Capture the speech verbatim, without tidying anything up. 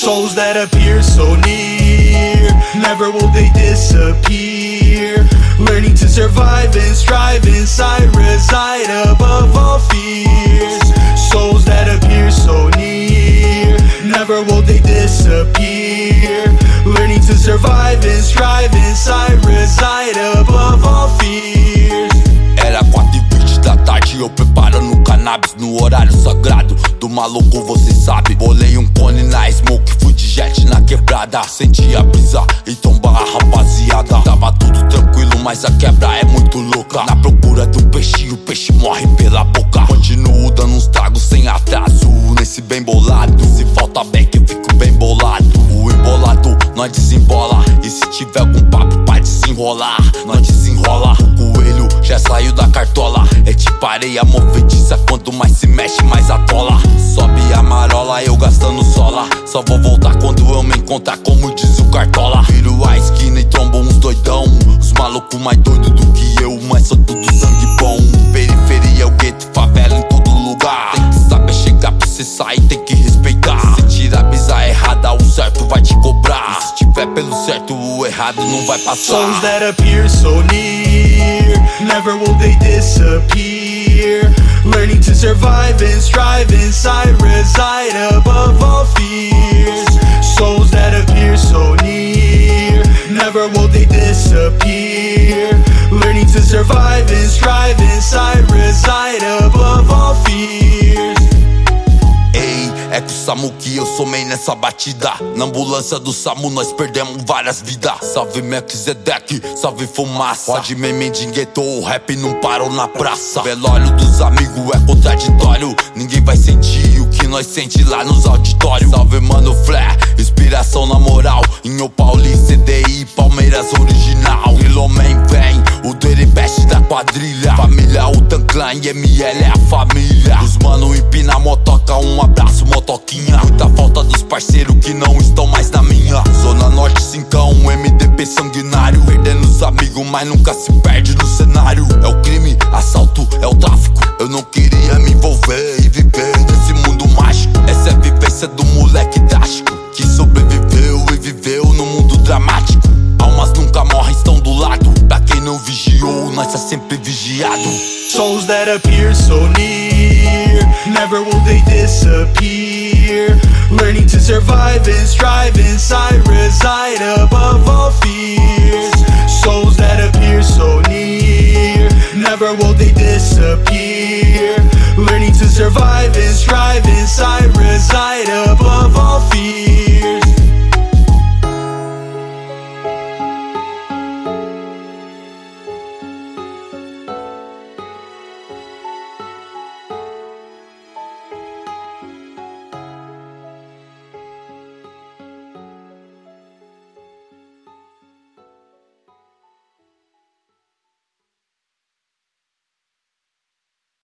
Souls that appear so near, never will they disappear. Learning to survive and strive inside, reside above all fears. Souls that appear so near, never will they disappear. Learning to survive and strive inside, reside above all fears. Era quatro e vinte da tarde, eu preparando cannabis no horário sagrado do maluco, você sabe. Bolei um cone na smoke, fui de jet na quebrada. Senti a brisa e tomba a rapaziada. Tava tudo tranquilo, mas a quebra é muito louca. Na procura do peixe, o peixe morre pela boca. Continuo dando uns tragos sem atraso, nesse bem bolado. Se falta back, eu fico bem bolado. O embolado, nós desembola. E se tiver algum papo pra desenrolar, nós desenrola. O coelho já saiu da cartola. É tipo areia movediça, quanto mais se mexe, mais atola. Sobe a marola, eu gastando sola. Só vou voltar quando eu me encontrar, como diz o Cartola. Viro a esquina e trombo uns doidão. Os malucos mais doidos do que eu, mas sou tudo sangue bom. Periferia, o gueto, favela em todo lugar. Tem que saber chegar pra cê sair, tem que respeitar. Se tirar a brisa errada, o certo vai te cobrar. E se tiver pelo certo, o errado não vai passar. Souls that appear so near, never will they disappear. Learning to survive and strive inside, reside above all fears. Souls that appear so near, never will they disappear. Learning to survive and strive inside, reside above all fears. Ei, é com o Samu que eu somei nessa batida. Na ambulância do Samu nós perdemos várias vidas. Salve Melquisedeque, salve fumaça. Pode meme dinguetou, o rap não parou na praça. Velório dos amigos é contraditório. Ninguém vai sentir o que nós sente lá nos auditórios. Salve Mano Flare, inspiração na moral. Em O Pauli, C D I, Palmeiras original. Liloman vem, o Dirty Best da quadrilha. Família Utan Clan e M L é a família. Os mano empina a motoca, um abraço motoquinha. Muita falta dos parceiros que não estão mais na minha. Zona Norte cincão, M D P sanguinário. Perdendo os amigos, mas nunca se perde no cenário. É o crime, assalto, é o tráfico. Eu não queria me envolver e viver nesse mundo mágico. Essa é a vivência do moleque drástico, que sobreviveu e viveu no mundo dramático. Almas nunca morrem, estão do lado. Pra quem não vigiou, nós tá sempre vigiado. Souls that appear so near, never will they disappear. Learning to survive and strive inside, reside above all fears. Souls that appear so near, never will they disappear. Learning to survive and strive inside, reside above